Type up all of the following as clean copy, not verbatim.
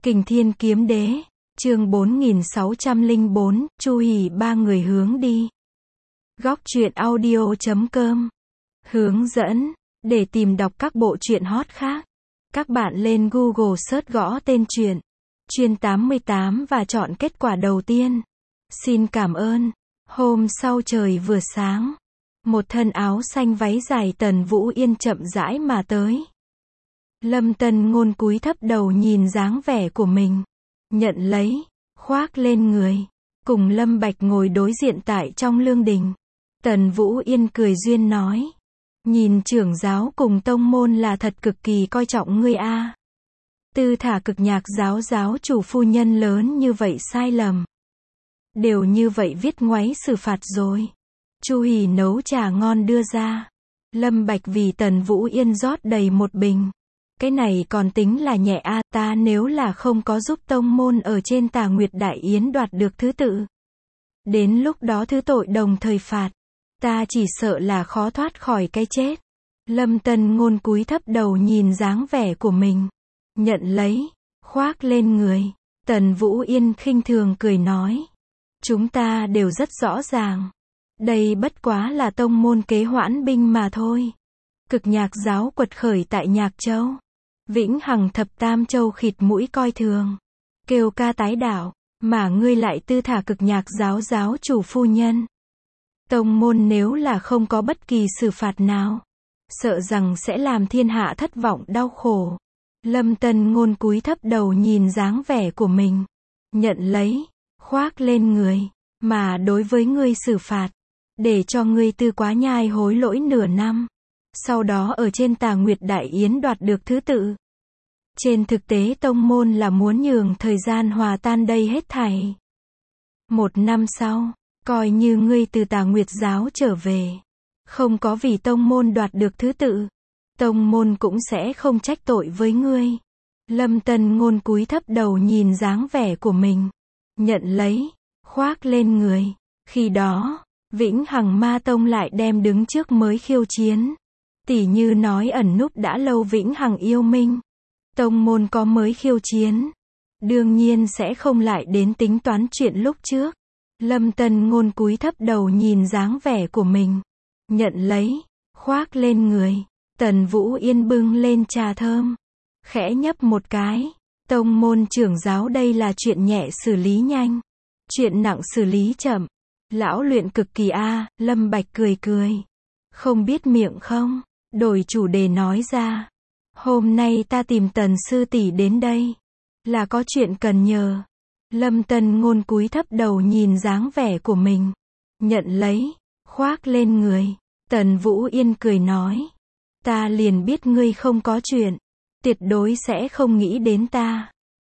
Kình Thiên Kiếm Đế, chương 4604, Chu Hỉ ba người hướng đi. Góc truyện audio.com. Hướng dẫn, để tìm đọc các bộ truyện hot khác, các bạn lên Google search gõ tên truyện Chuyên 88 và chọn kết quả đầu tiên. Xin cảm ơn. Hôm sau trời vừa sáng, một thân áo xanh váy dài Tần Vũ Yên chậm rãi mà tới. Lâm Tân Ngôn cúi thấp đầu nhìn dáng vẻ của mình, nhận lấy, khoác lên người, cùng Lâm Bạch ngồi đối diện tại trong lương đình. Tần Vũ Yên cười duyên nói, nhìn trưởng giáo cùng tông môn là thật cực kỳ coi trọng ngươi a. Tư thả Cực Nhạc giáo giáo chủ phu nhân lớn như vậy sai lầm, đều như vậy viết ngoáy xử phạt rồi. Chu Hỉ nấu trà ngon đưa ra. Lâm Bạch vì Tần Vũ Yên rót đầy một bình. Cái này còn tính là nhẹ a, ta nếu là không có giúp tông môn ở trên Tà Nguyệt Đại Yến đoạt được thứ tự, đến lúc đó thứ tội đồng thời phạt, ta chỉ sợ là khó thoát khỏi cái chết. Lâm Tân Ngôn cúi thấp đầu nhìn dáng vẻ của mình, nhận lấy, khoác lên người. Tần Vũ Yên khinh thường cười nói, chúng ta đều rất rõ ràng, đây bất quá là tông môn kế hoãn binh mà thôi. Cực Nhạc giáo quật khởi tại Nhạc Châu, Vĩnh Hằng thập tam châu khịt mũi coi thường, kêu ca tái đạo, mà ngươi lại tư thả Cực Nhạc giáo giáo chủ phu nhân. Tông môn nếu là không có bất kỳ xử phạt nào, sợ rằng sẽ làm thiên hạ thất vọng đau khổ. Lâm Tân Ngôn cúi thấp đầu nhìn dáng vẻ của mình, nhận lấy, khoác lên người, mà đối với ngươi xử phạt, để cho ngươi tư quá nhai hối lỗi nửa năm, sau đó ở trên Tà Nguyệt Đại Yến đoạt được thứ tự. Trên thực tế tông môn là muốn nhường thời gian hòa tan đây hết thảy. Một năm sau, coi như ngươi từ Tà Nguyệt giáo trở về, không có vì tông môn đoạt được thứ tự, tông môn cũng sẽ không trách tội với ngươi. Lâm Tân Ngôn cúi thấp đầu nhìn dáng vẻ của mình, nhận lấy, khoác lên người. Khi đó, Vĩnh Hằng Ma Tông lại đem đứng trước mới khiêu chiến. Tỷ như nói ẩn núp đã lâu Vĩnh Hằng Yêu Minh, tông môn có mới khiêu chiến, đương nhiên sẽ không lại đến tính toán chuyện lúc trước. Lâm Tân Ngôn cúi thấp đầu nhìn dáng vẻ của mình, nhận lấy, khoác lên người. Tần Vũ Yên bưng lên trà thơm, khẽ nhấp một cái. Tông môn trưởng giáo đây là chuyện nhẹ xử lý nhanh, chuyện nặng xử lý chậm. Lão luyện cực kỳ a. Lâm Bạch cười cười, không biết miệng không, đổi chủ đề nói ra. Hôm nay ta tìm Tần sư tỷ đến đây, là có chuyện cần nhờ. Lâm Tân Ngôn cúi thấp đầu nhìn dáng vẻ của mình, nhận lấy, khoác lên người. Tần Vũ Yên cười nói, ta liền biết ngươi không có chuyện, tuyệt đối sẽ không nghĩ đến ta.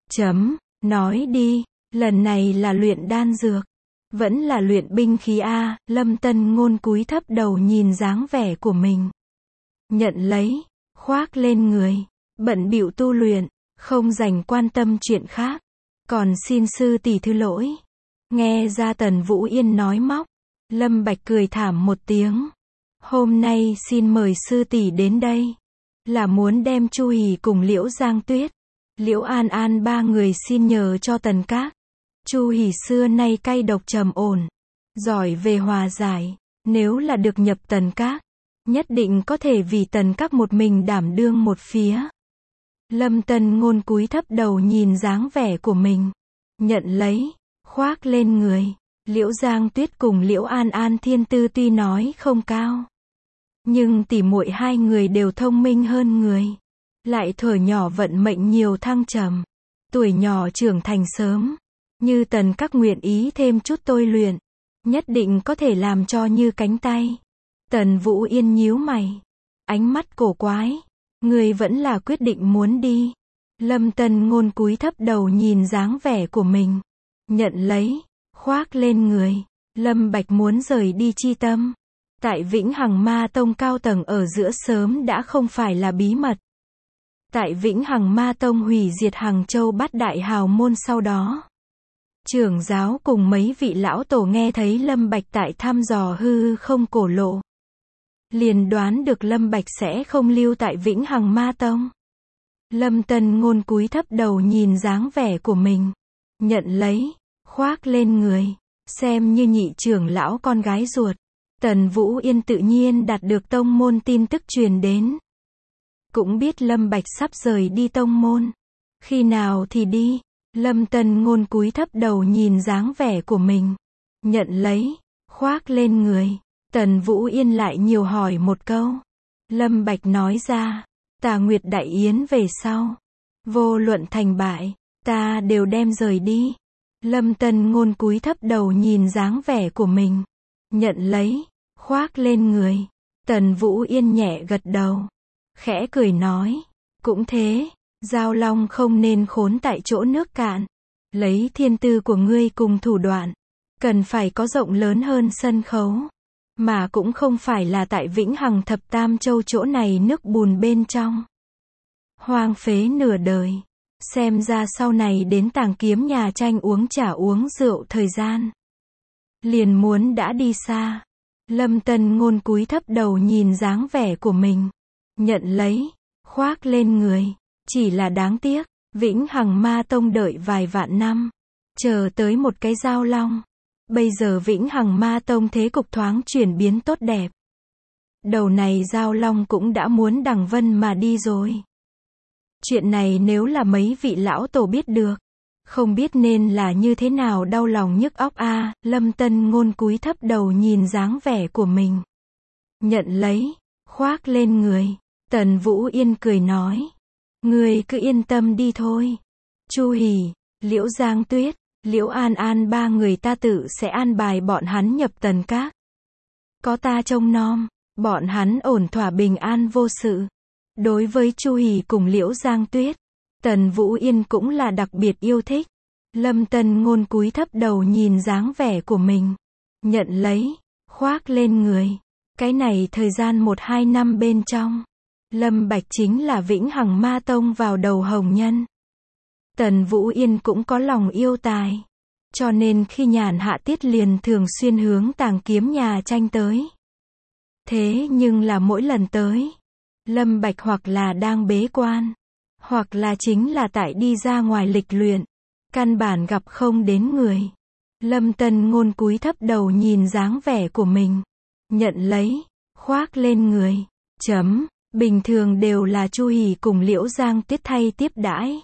Nói đi, lần này là luyện đan dược, vẫn là luyện binh khí a. Lâm Tân Ngôn cúi thấp đầu nhìn dáng vẻ của mình, nhận lấy, khoác lên người. Bận bịu tu luyện, không dành quan tâm chuyện khác, còn xin sư tỷ thứ lỗi. Nghe ra Tần Vũ Yên nói móc, Lâm Bạch cười thảm một tiếng. Hôm nay xin mời sư tỷ đến đây, là muốn đem Chu Hỉ cùng Liễu Giang Tuyết, Liễu An An ba người xin nhờ cho Tần Các. Chu Hỉ xưa nay cay độc trầm ổn, giỏi về hòa giải, nếu là được nhập Tần Các, nhất định có thể vì Tần Các một mình đảm đương một phía. Lâm Tân Ngôn cúi thấp đầu nhìn dáng vẻ của mình, nhận lấy, khoác lên người. Liễu Giang Tuyết cùng Liễu An An thiên tư tuy nói không cao, nhưng tỉ muội hai người đều thông minh hơn người, lại thuở nhỏ vận mệnh nhiều thăng trầm, tuổi nhỏ trưởng thành sớm. Như Tần Các nguyện ý thêm chút tôi luyện, nhất định có thể làm cho như cánh tay. Tần Vũ Yên nhíu mày, ánh mắt cổ quái, người vẫn là quyết định muốn đi. Lâm Tân Ngôn cúi thấp đầu nhìn dáng vẻ của mình, nhận lấy, khoác lên người. Lâm Bạch muốn rời đi chi tâm, tại Vĩnh Hằng Ma Tông cao tầng ở giữa sớm đã không phải là bí mật. Tại Vĩnh Hằng Ma Tông hủy diệt Hàng Châu bát đại hào môn sau đó, trưởng giáo cùng mấy vị lão tổ nghe thấy Lâm Bạch tại thăm dò hư không cổ lộ, liền đoán được Lâm Bạch sẽ không lưu tại Vĩnh Hằng Ma Tông. Lâm Tân Ngôn cúi thấp đầu nhìn dáng vẻ của mình. Nhận lấy, khoác lên người. Xem như nhị trưởng lão con gái ruột. Tần Vũ Yên tự nhiên đạt được tông môn tin tức truyền đến. Cũng biết Lâm Bạch sắp rời đi tông môn. Khi nào thì đi? Lâm Tân Ngôn cúi thấp đầu nhìn dáng vẻ của mình. Nhận lấy, khoác lên người. Tần Vũ Yên lại nhiều hỏi một câu. Lâm Bạch nói ra, Tà Nguyệt Đại Yến về sau. Vô luận thành bại, ta đều đem rời đi. Lâm Tân Ngôn cúi thấp đầu nhìn dáng vẻ của mình. Nhận lấy, khoác lên người. Tần Vũ Yên nhẹ gật đầu. Khẽ cười nói. Cũng thế, Giao Long không nên khốn tại chỗ nước cạn. Lấy thiên tư của ngươi cùng thủ đoạn. Cần phải có rộng lớn hơn sân khấu. Mà cũng không phải là tại Vĩnh Hằng Thập Tam Châu chỗ này nước bùn bên trong. Hoang phế nửa đời. Xem ra sau này đến Tàng Kiếm nhà tranh uống trà uống rượu thời gian. Liền muốn đã đi xa. Lâm Tân Ngôn cúi thấp đầu nhìn dáng vẻ của mình. Nhận lấy, khoác lên người. Chỉ là đáng tiếc, Vĩnh Hằng Ma Tông đợi vài vạn năm. Chờ tới một cái Giao Long. Bây giờ Vĩnh Hằng Ma Tông thế cục thoáng chuyển biến tốt đẹp. Đầu này Giao Long cũng đã muốn đằng vân mà đi rồi. Chuyện này nếu là mấy vị lão tổ biết được, không biết nên là như thế nào đau lòng nhức óc a. Lâm Tân Ngôn cúi thấp đầu nhìn dáng vẻ của mình. Nhận lấy, khoác lên người. Tần Vũ Yên cười nói. Ngươi cứ yên tâm đi thôi. Chu Hỉ, Liễu Giang Tuyết, Liễu An An ba người ta tự sẽ an bài bọn hắn nhập Tần Các. Có ta trông nom, bọn hắn ổn thỏa bình an vô sự. Đối với Chu Hỉ cùng Liễu Giang Tuyết, Tần Vũ Yên cũng là đặc biệt yêu thích. Lâm Tân Ngôn cúi thấp đầu nhìn dáng vẻ của mình. Nhận lấy, khoác lên người. Cái này thời gian 1-2 năm bên trong. Lâm Bạch chính là Vĩnh Hằng Ma Tông vào đầu hồng nhân. Tần Vũ Yên cũng có lòng yêu tài. Cho nên khi nhàn hạ tiết liền thường xuyên hướng Tàng Kiếm nhà tranh tới. Thế nhưng là mỗi lần tới, Lâm Bạch hoặc là đang bế quan, hoặc là chính là tại đi ra ngoài lịch luyện. Căn bản gặp không đến người. Lâm Tân Ngôn cúi thấp đầu nhìn dáng vẻ của mình. Nhận lấy, khoác lên người. Bình thường đều là Chu Hỉ cùng Liễu Giang Tuyết thay tiếp đãi.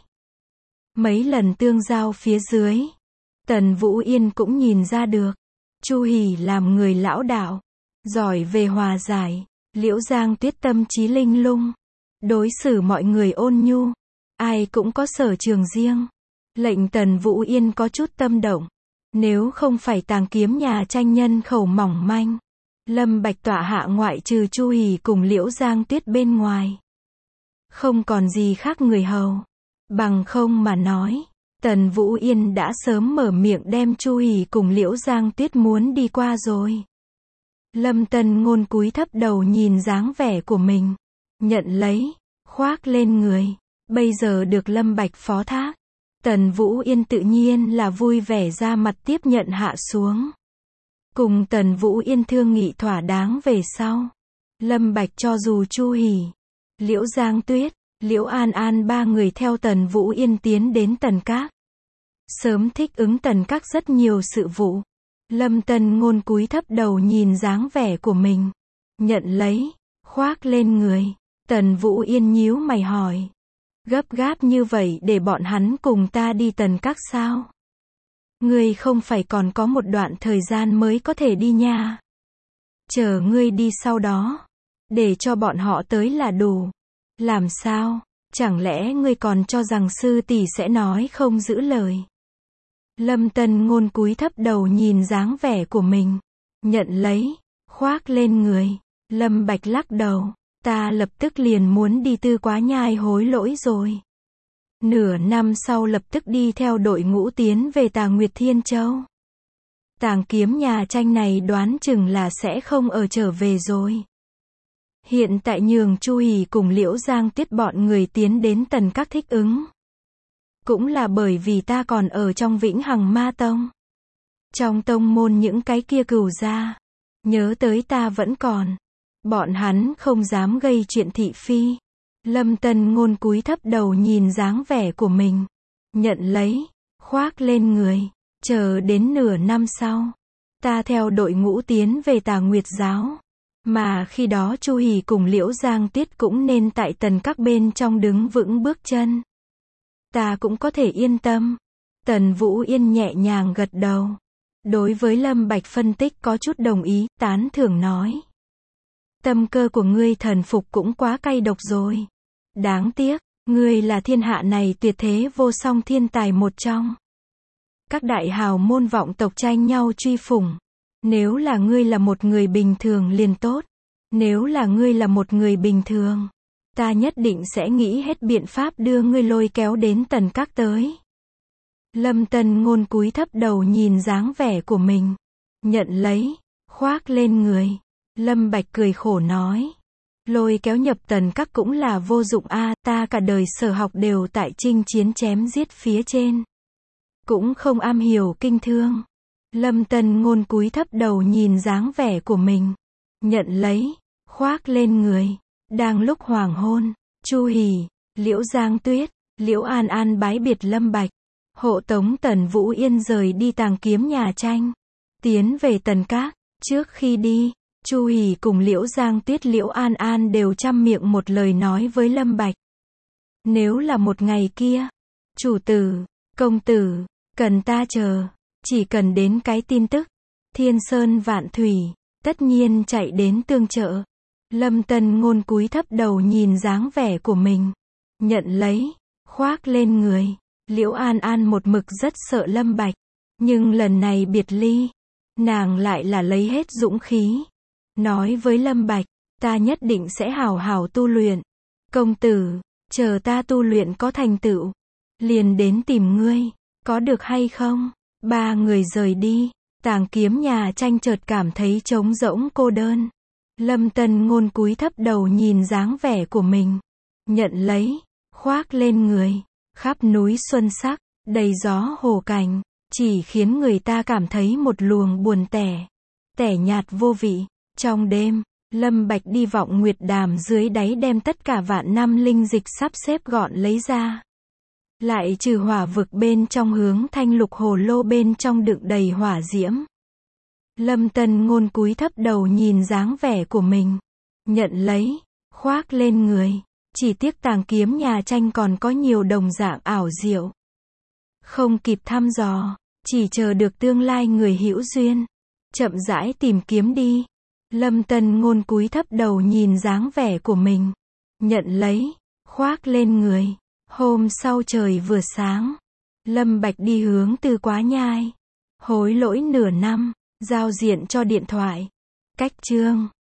Mấy lần tương giao phía dưới, Tần Vũ Yên cũng nhìn ra được. Chu Hỉ làm người lão đạo, giỏi về hòa giải. Liễu Giang Tuyết tâm trí linh lung, đối xử mọi người ôn nhu. Ai cũng có sở trường riêng. Lệnh Tần Vũ Yên có chút tâm động. Nếu không phải Tàng Kiếm nhà tranh nhân khẩu mỏng manh, Lâm Bạch tọa hạ ngoại trừ Chu Hỉ cùng Liễu Giang Tuyết bên ngoài, không còn gì khác người hầu. Bằng không mà nói, Tần Vũ Yên đã sớm mở miệng đem Chu Hỉ cùng Liễu Giang Tuyết muốn đi qua rồi. Lâm Tân Ngôn cúi thấp đầu nhìn dáng vẻ của mình. Nhận lấy, khoác lên người. Bây giờ được Lâm Bạch phó thác, Tần Vũ Yên tự nhiên là vui vẻ ra mặt tiếp nhận hạ xuống. Cùng Tần Vũ Yên thương nghị thỏa đáng về sau, Lâm Bạch cho dù Chu Hỉ, Liễu Giang Tuyết, Liễu An An ba người theo Tần Vũ Yên tiến đến Tần Các. Sớm thích ứng Tần Các rất nhiều sự vụ. Lâm Tân Ngôn cúi thấp đầu nhìn dáng vẻ của mình. Nhận lấy, khoác lên người. Tần Vũ Yên nhíu mày hỏi. Gấp gáp như vậy để bọn hắn cùng ta đi Tần Các sao? Ngươi không phải còn có một đoạn thời gian mới có thể đi nha. Chờ ngươi đi sau đó, để cho bọn họ tới là đủ. Làm sao? Chẳng lẽ ngươi còn cho rằng sư tỷ sẽ nói không giữ lời? Lâm Tân Ngôn cúi thấp đầu nhìn dáng vẻ của mình. Nhận lấy, khoác lên người. Lâm Bạch lắc đầu. Ta lập tức liền muốn đi Tư Quá Nhai hối lỗi rồi. Nửa năm sau lập tức đi theo đội ngũ tiến về Tà Nguyệt Thiên Châu. Tàng Kiếm nhà tranh này đoán chừng là sẽ không ở trở về rồi. Hiện tại nhường Chu Hỉ cùng Liễu Giang Tuyết bọn người tiến đến Tần Các thích ứng. Cũng là bởi vì ta còn ở trong Vĩnh Hằng Ma Tông. Trong tông môn những cái kia cửu gia, nhớ tới ta vẫn còn. Bọn hắn không dám gây chuyện thị phi. Lâm Tân Ngôn cúi thấp đầu nhìn dáng vẻ của mình. Nhận lấy, khoác lên người. Chờ đến nửa năm sau, ta theo đội ngũ tiến về Tà Nguyệt giáo. Mà khi đó Chu Hỉ cùng Liễu Giang Tuyết cũng nên tại Tần Các bên trong đứng vững bước chân. Ta cũng có thể yên tâm. Tần Vũ Yên nhẹ nhàng gật đầu. Đối với Lâm Bạch phân tích có chút đồng ý, tán thưởng nói. Tâm cơ của ngươi thần phục cũng quá cay độc rồi. Đáng tiếc, ngươi là thiên hạ này tuyệt thế vô song thiên tài một trong. Các đại hào môn vọng tộc tranh nhau truy phủng. Nếu là ngươi là một người bình thường liền tốt. Nếu là ngươi là một người bình thường, ta nhất định sẽ nghĩ hết biện pháp đưa ngươi lôi kéo đến Tần Các tới. Lâm Tân Ngôn cúi thấp đầu nhìn dáng vẻ của mình. Nhận lấy, khoác lên người. Lâm Bạch cười khổ nói. Lôi kéo nhập Tần Các cũng là vô dụng a, ta cả đời sở học đều tại chinh chiến chém giết phía trên. Cũng không am hiểu kinh thương. Lâm Tân Ngôn cúi thấp đầu nhìn dáng vẻ của mình. Nhận lấy, khoác lên người. Đang lúc hoàng hôn, Chu Hỉ, Liễu Giang Tuyết, Liễu An An bái biệt Lâm Bạch. Hộ tống Tần Vũ Yên rời đi Tàng Kiếm nhà tranh. Tiến về Tần Các. Trước khi đi, Chu Hỉ cùng Liễu Giang Tuyết Liễu An An đều trăm miệng một lời nói với Lâm Bạch. Nếu là một ngày kia, chủ tử, công tử, cần ta chờ, chỉ cần đến cái tin tức, thiên sơn vạn thủy, tất nhiên chạy đến tương trợ. Lâm Tân Ngôn cúi thấp đầu nhìn dáng vẻ của mình. Nhận lấy, khoác lên người. Liễu An An một mực rất sợ Lâm Bạch. Nhưng lần này biệt ly, nàng lại là lấy hết dũng khí. Nói với Lâm Bạch, ta nhất định sẽ hảo hảo tu luyện. Công tử, chờ ta tu luyện có thành tựu, liền đến tìm ngươi, có được hay không? Ba người rời đi, Tàng Kiếm nhà tranh chợt cảm thấy trống rỗng cô đơn. Lâm Tân Ngôn cúi thấp đầu nhìn dáng vẻ của mình. Nhận lấy, khoác lên người. Khắp núi xuân sắc, đầy gió hồ cảnh, chỉ khiến người ta cảm thấy một luồng buồn tẻ nhạt vô vị. Trong đêm, Lâm Bạch đi vọng nguyệt đàm dưới đáy đem tất cả vạn năm linh dịch sắp xếp gọn lấy ra. Lại trừ hỏa vực bên trong hướng thanh lục hồ lô bên trong đựng đầy hỏa diễm. Lâm Tân Ngôn cúi thấp đầu nhìn dáng vẻ của mình. Nhận lấy, khoác lên người. Chỉ tiếc Tàng Kiếm nhà tranh còn có nhiều đồng dạng ảo diệu. Không kịp thăm dò, chỉ chờ được tương lai người hữu duyên. Chậm rãi tìm kiếm đi. Lâm Tân Ngôn cúi thấp đầu nhìn dáng vẻ của mình. Nhận lấy, khoác lên người. Hôm sau trời vừa sáng, Lâm Bạch đi hướng Tư Quá Nhai. Hối lỗi nửa năm, giao diện cho điện thoại. Cách chương